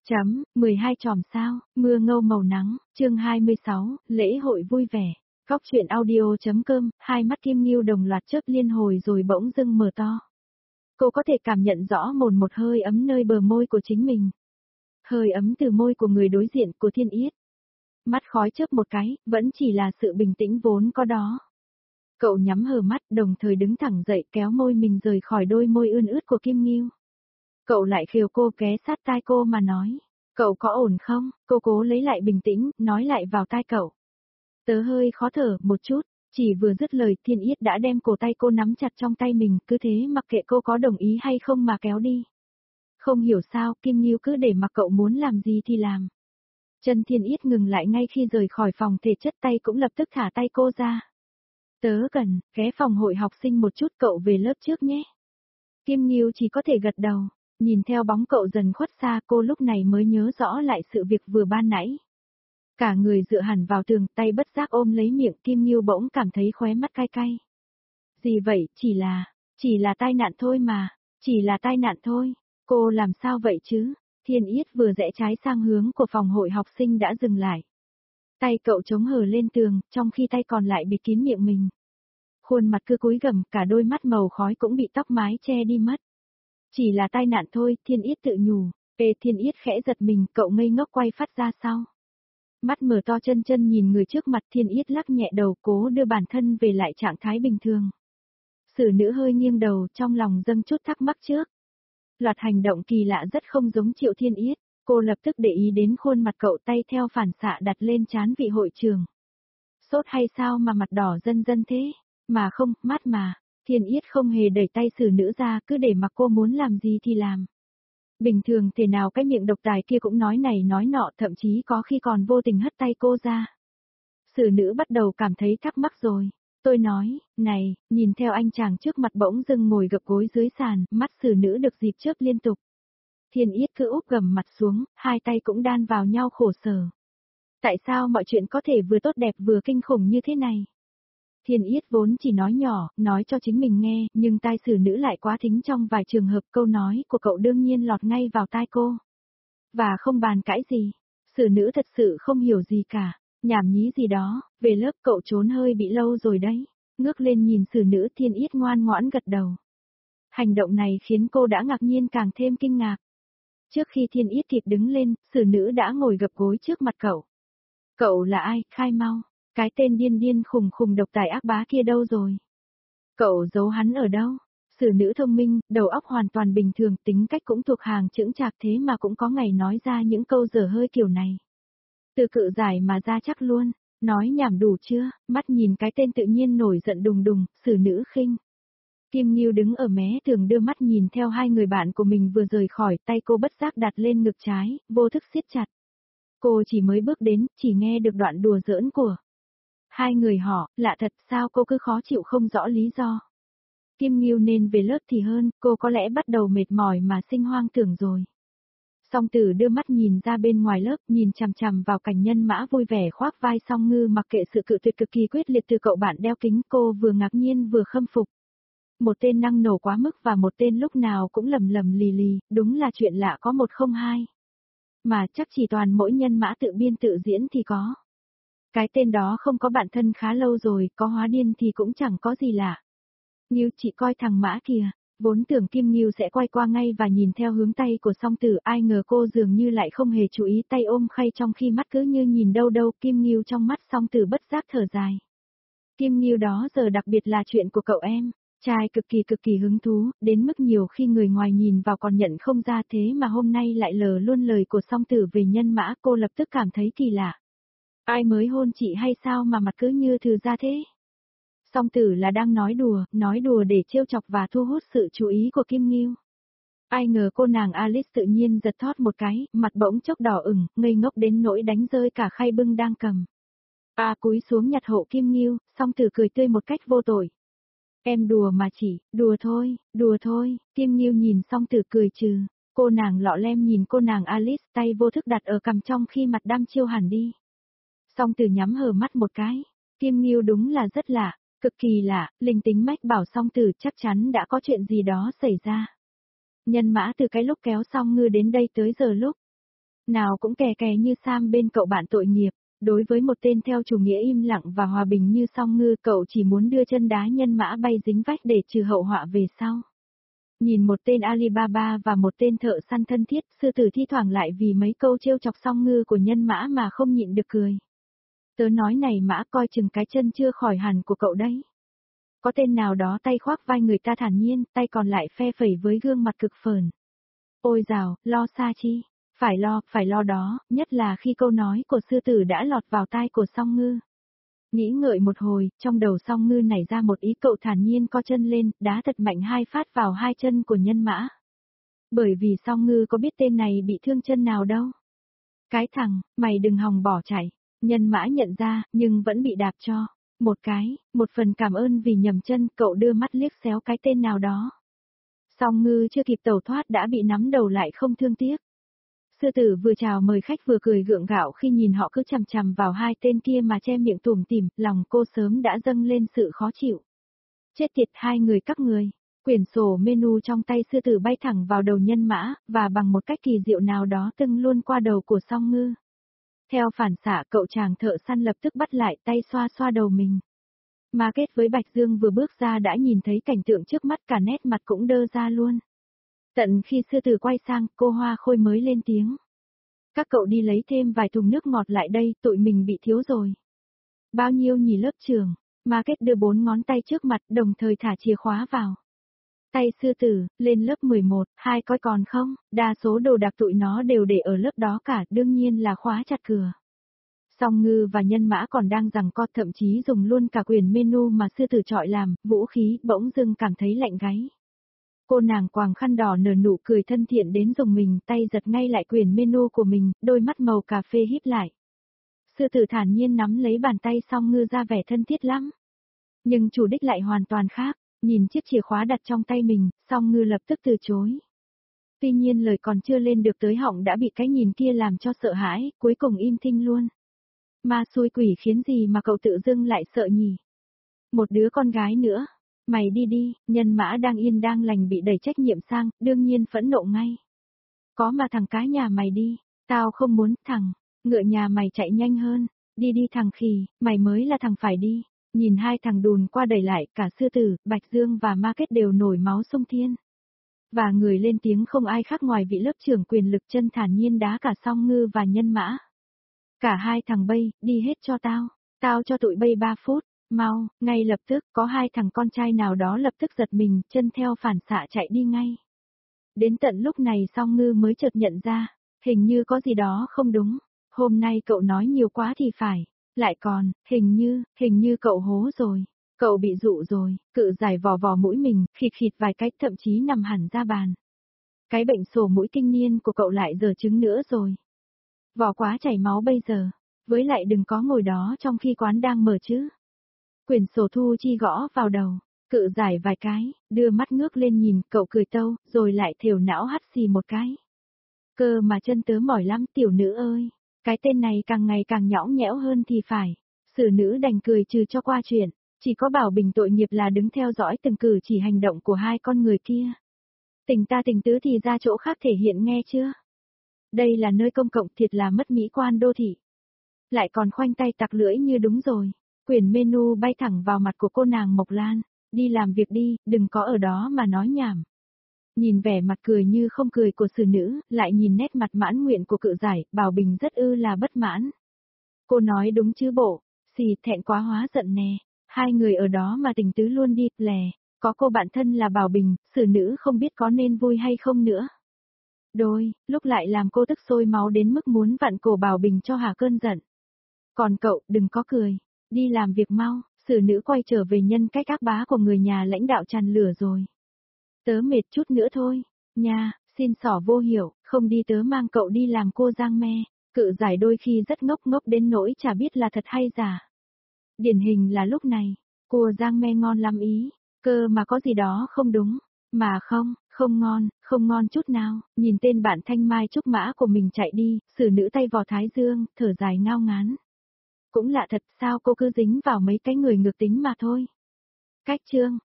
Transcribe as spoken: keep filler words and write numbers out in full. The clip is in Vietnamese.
Chấm, mười hai chòm sao, mưa ngâu màu nắng, chương hai mươi sáu, lễ hội vui vẻ. Góc chuyện audio.com, hai mắt Kim Nghiêu đồng loạt chớp liên hồi rồi bỗng dưng mở to. Cô có thể cảm nhận rõ mồn một hơi ấm nơi bờ môi của chính mình. Hơi ấm từ môi của người đối diện của Thiên Yết. Mắt khói chớp một cái, vẫn chỉ là sự bình tĩnh vốn có đó. Cậu nhắm hờ mắt đồng thời đứng thẳng dậy kéo môi mình rời khỏi đôi môi ươn ướt của Kim Nghiêu. Cậu lại khều cô ghé sát tai cô mà nói. Cậu có ổn không? Cô cố lấy lại bình tĩnh, nói lại vào tai cậu. Tớ hơi khó thở một chút, chỉ vừa dứt lời Thiên Yết đã đem cổ tay cô nắm chặt trong tay mình, cứ thế mặc kệ cô có đồng ý hay không mà kéo đi. Không hiểu sao, Kim Nghiêu cứ để mặc cậu muốn làm gì thì làm. Chân Thiên Yết ngừng lại ngay khi rời khỏi phòng thể chất, tay cũng lập tức thả tay cô ra. Tớ cần, ghé phòng hội học sinh một chút, cậu về lớp trước nhé. Kim Nghiêu chỉ có thể gật đầu. Nhìn theo bóng cậu dần khuất xa, cô lúc này mới nhớ rõ lại sự việc vừa ban nãy. Cả người dựa hẳn vào tường, tay bất giác ôm lấy miệng, Kim Nghiêu bỗng cảm thấy khóe mắt cay cay. Gì vậy, chỉ là, chỉ là tai nạn thôi mà, chỉ là tai nạn thôi, cô làm sao vậy chứ? Thiên Yết vừa rẽ trái sang hướng của phòng hội học sinh đã dừng lại. Tay cậu chống hờ lên tường, trong khi tay còn lại bịt kín miệng mình. Khuôn mặt cứ cúi gằm, cả đôi mắt màu khói cũng bị tóc mái che đi mất. Chỉ là tai nạn thôi, Thiên Yết tự nhủ. Ê, Thiên Yết khẽ giật mình, cậu ngây ngốc quay phát ra sau. Mắt mở to chân chân nhìn người trước mặt, Thiên Yết lắc nhẹ đầu cố đưa bản thân về lại trạng thái bình thường. Sử nữ hơi nghiêng đầu, trong lòng dâng chút thắc mắc trước. Loạt hành động kỳ lạ rất không giống Triệu Thiên Yết, cô lập tức để ý đến khuôn mặt cậu, tay theo phản xạ đặt lên trán vị hội trường. Sốt hay sao mà mặt đỏ dần dần thế? Mà không, mát mà. Thiên Yết không hề đẩy tay sử nữ ra, cứ để mặc cô muốn làm gì thì làm. Bình thường thể nào cái miệng độc tài kia cũng nói này nói nọ, thậm chí có khi còn vô tình hất tay cô ra. Sử nữ bắt đầu cảm thấy thắc mắc rồi. Tôi nói, này, nhìn theo anh chàng trước mặt bỗng dưng ngồi gập gối dưới sàn, mắt sử nữ được dịp chớp liên tục. Thiên Yết cứ úp gầm mặt xuống, hai tay cũng đan vào nhau khổ sở. Tại sao mọi chuyện có thể vừa tốt đẹp vừa kinh khủng như thế này? Thiên Yết vốn chỉ nói nhỏ, nói cho chính mình nghe, nhưng tai sử nữ lại quá thính, trong vài trường hợp câu nói của cậu đương nhiên lọt ngay vào tai cô. Và không bàn cãi gì, sử nữ thật sự không hiểu gì cả, nhảm nhí gì đó, về lớp cậu trốn hơi bị lâu rồi đấy. Ngước lên nhìn sử nữ, Thiên Yết ngoan ngoãn gật đầu. Hành động này khiến cô đã ngạc nhiên càng thêm kinh ngạc. Trước khi Thiên Yết kịp đứng lên, sử nữ đã ngồi gập gối trước mặt cậu. Cậu là ai, khai mau. Cái tên điên điên khùng khùng độc tài ác bá kia đâu rồi? Cậu giấu hắn ở đâu? Sử nữ thông minh, đầu óc hoàn toàn bình thường, tính cách cũng thuộc hàng chững chạc, thế mà cũng có ngày nói ra những câu dở hơi kiểu này. Từ cự giải mà ra chắc luôn, nói nhảm đủ chưa? Mắt nhìn cái tên tự nhiên nổi giận đùng đùng, sử nữ khinh. Kim Nghiêu đứng ở mé tường đưa mắt nhìn theo hai người bạn của mình vừa rời khỏi, tay cô bất giác đặt lên ngực trái, vô thức siết chặt. Cô chỉ mới bước đến, chỉ nghe được đoạn đùa giỡn của hai người họ, lạ thật sao cô cứ khó chịu không rõ lý do. Kim Nghiêu nên về lớp thì hơn, cô có lẽ bắt đầu mệt mỏi mà sinh hoang tưởng rồi. Song Tử đưa mắt nhìn ra bên ngoài lớp, nhìn chằm chằm vào cảnh nhân mã vui vẻ khoác vai Song Ngư mặc kệ sự cự tuyệt cực kỳ quyết liệt từ cậu bạn đeo kính, cô vừa ngạc nhiên vừa khâm phục. Một tên năng nổ quá mức và một tên lúc nào cũng lầm lầm lì lì, đúng là chuyện lạ có một không hai. Mà chắc chỉ toàn mỗi nhân mã tự biên tự diễn thì có. Cái tên đó không có bạn thân khá lâu rồi, có hóa điên thì cũng chẳng có gì lạ. Nghiêu chị coi thằng mã kìa, vốn tưởng Kim Nghiêu sẽ quay qua ngay và nhìn theo hướng tay của Song Tử, ai ngờ cô dường như lại không hề chú ý, tay ôm khay trong khi mắt cứ như nhìn đâu đâu. Kim Nghiêu trong mắt Song Tử bất giác thở dài. Kim Nghiêu đó giờ đặc biệt là chuyện của cậu em, trai cực kỳ cực kỳ hứng thú, đến mức nhiều khi người ngoài nhìn vào còn nhận không ra, thế mà hôm nay lại lờ luôn lời của Song Tử về nhân mã, cô lập tức cảm thấy kỳ lạ. Ai mới hôn chị hay sao mà mặt cứ như thừa ra thế? Song Tử là đang nói đùa, nói đùa để trêu chọc và thu hút sự chú ý của Kim Nghiêu. Ai ngờ cô nàng Alice tự nhiên giật thót một cái, mặt bỗng chốc đỏ ửng, ngây ngốc đến nỗi đánh rơi cả khay bưng đang cầm. A cúi xuống nhặt hộ Kim Nghiêu, Song Tử cười tươi một cách vô tội. Em đùa mà chỉ, đùa thôi, đùa thôi. Kim Nghiêu nhìn Song Tử cười trừ. Cô nàng lọ lem nhìn cô nàng Alice, tay vô thức đặt ở cằm trong khi mặt đăm chiêu hẳn đi. Song Tử nhắm hờ mắt một cái. Kim Nghiêu đúng là rất lạ, cực kỳ lạ, linh tính mách bảo Song Tử chắc chắn đã có chuyện gì đó xảy ra. Nhân mã từ cái lúc kéo Song Ngư đến đây tới giờ lúc Nào cũng kè kè như Sam bên cậu bạn tội nghiệp. Đối với một tên theo chủ nghĩa im lặng và hòa bình như Song Ngư, cậu chỉ muốn đưa chân đá nhân mã bay dính vách để trừ hậu họa về sau. Nhìn một tên Alibaba và một tên thợ săn thân thiết, sư tử thi thoảng lại vì mấy câu trêu chọc Song Ngư của nhân mã mà không nhịn được cười. Tớ nói này mã, coi chừng cái chân chưa khỏi hẳn của cậu đấy. Có tên nào đó tay khoác vai người ta thản nhiên, tay còn lại phe phẩy với gương mặt cực phờn. Ôi dào, lo xa chi? Phải lo, phải lo đó, nhất là khi câu nói của sư tử đã lọt vào tai của Song Ngư. Nghĩ ngợi một hồi, trong đầu Song Ngư nảy ra một ý, cậu thản nhiên co chân lên, đá thật mạnh hai phát vào hai chân của nhân mã. Bởi vì Song Ngư có biết tên này bị thương chân nào đâu. Cái thằng, mày đừng hòng bỏ chạy. Nhân mã nhận ra, nhưng vẫn bị đạp cho. Một cái, một phần cảm ơn vì nhầm chân, cậu đưa mắt liếc xéo cái tên nào đó. Song Ngư chưa kịp tẩu thoát đã bị nắm đầu lại không thương tiếc. Sư tử vừa chào mời khách vừa cười gượng gạo khi nhìn họ cứ chằm chằm vào hai tên kia mà che miệng tủm tỉm, lòng cô sớm đã dâng lên sự khó chịu. Chết tiệt hai người các người. Quyển sổ menu trong tay sư tử bay thẳng vào đầu nhân mã, và bằng một cách kỳ diệu nào đó tưng luôn qua đầu của Song Ngư. Theo phản xạ, cậu chàng thợ săn lập tức bắt lại, tay xoa xoa đầu mình. Mà kết với Bạch Dương vừa bước ra đã nhìn thấy cảnh tượng trước mắt, cả nét mặt cũng đơ ra luôn. Tận khi sư tử quay sang, cô Hoa Khôi mới lên tiếng. Các cậu đi lấy thêm vài thùng nước ngọt lại đây, tụi mình bị thiếu rồi. Bao nhiêu nhỉ lớp trưởng? Mà kết đưa bốn ngón tay trước mặt, đồng thời thả chìa khóa vào. Tay sư tử, lên lớp mười một, hai coi còn không, đa số đồ đạc tụi nó đều để ở lớp đó cả, đương nhiên là khóa chặt cửa. Song Ngư và nhân mã còn đang giằng co, thậm chí dùng luôn cả quyển menu mà sư tử chọi làm, vũ khí, bỗng dưng cảm thấy lạnh gáy. Cô nàng quàng khăn đỏ nở nụ cười thân thiện đến dùng mình, tay giật ngay lại quyển menu của mình, đôi mắt màu cà phê híp lại. Sư tử thản nhiên nắm lấy bàn tay Song Ngư ra vẻ thân thiết lắm. Nhưng chủ đích lại hoàn toàn khác, nhìn chiếc chìa khóa đặt trong tay mình, Song Ngư lập tức từ chối. Tuy nhiên lời còn chưa lên được tới họng đã bị cái nhìn kia làm cho sợ hãi, cuối cùng im thinh luôn. Ma xui quỷ khiến gì mà cậu tự dưng lại sợ nhỉ? Một đứa con gái nữa. Mày đi đi, nhân mã đang yên đang lành bị đẩy trách nhiệm sang, đương nhiên phẫn nộ ngay. Có mà thằng cái nhà mày đi, tao không muốn, thằng, ngựa nhà mày chạy nhanh hơn, đi đi thằng khỉ, mày mới là thằng phải đi. Nhìn hai thằng đùn qua đẩy lại, cả sư tử, Bạch Dương và Ma Kết đều nổi máu sông thiên. Và người lên tiếng không ai khác ngoài vị lớp trưởng quyền lực, chân thản nhiên đá cả Song Ngư và nhân mã. Cả hai thằng bay, đi hết cho tao, tao cho tụi bay ba phút. Mau, ngay lập tức, có hai thằng con trai nào đó lập tức giật mình, chân theo phản xạ chạy đi ngay. Đến tận lúc này Song Ngư mới chợt nhận ra, hình như có gì đó không đúng, hôm nay cậu nói nhiều quá thì phải, lại còn, hình như, hình như cậu hố rồi, cậu bị dụ rồi, cự giải vò vò mũi mình, khịt khịt vài cách thậm chí nằm hẳn ra bàn. Cái bệnh sổ mũi kinh niên của cậu lại giờ chứng nữa rồi. Vò quá chảy máu bây giờ, với lại đừng có ngồi đó trong khi quán đang mở chứ. Quyển sổ thu chi gõ vào đầu, cự giải vài cái, đưa mắt ngước lên nhìn, cậu cười tâu, rồi lại thều não hắt xì một cái. Cơ mà chân tớ mỏi lắm tiểu nữ ơi, cái tên này càng ngày càng nhõng nhẽo hơn thì phải. Sử nữ đành cười trừ cho qua chuyện, chỉ có Bảo Bình tội nghiệp là đứng theo dõi từng cử chỉ hành động của hai con người kia. Tình ta tình tứ thì ra chỗ khác thể hiện nghe chưa? Đây là nơi công cộng, thiệt là mất mỹ quan đô thị. Lại còn khoanh tay tặc lưỡi như đúng rồi. Quyển menu bay thẳng vào mặt của cô nàng Mộc Lan, đi làm việc đi, đừng có ở đó mà nói nhảm. Nhìn vẻ mặt cười như không cười của sử nữ, lại nhìn nét mặt mãn nguyện của cự giải, Bảo Bình rất ư là bất mãn. Cô nói đúng chứ bộ, xì thẹn quá hóa giận nè, hai người ở đó mà tình tứ luôn đi, lè, có cô bạn thân là Bảo Bình, sử nữ không biết có nên vui hay không nữa. Đôi, lúc lại làm cô tức sôi máu đến mức muốn vặn cổ Bảo Bình cho hả cơn giận. Còn cậu, đừng có cười. Đi làm việc mau, sử nữ quay trở về nhân cách ác bá của người nhà lãnh đạo tràn lửa rồi. Tớ mệt chút nữa thôi, nha, xin xỏ vô hiểu, không đi tớ mang cậu đi làm cô Giang Me, cự giải đôi khi rất ngốc ngốc đến nỗi chả biết là thật hay giả. Điển hình là lúc này, cô Giang Me ngon lắm ý, cơ mà có gì đó không đúng, mà không, không ngon, không ngon chút nào, nhìn tên bạn thanh mai trúc mã của mình chạy đi, sử nữ tay vò thái dương, thở dài ngao ngán. Cũng lạ thật sao cô cứ dính vào mấy cái người ngược tính mà thôi. Cách chương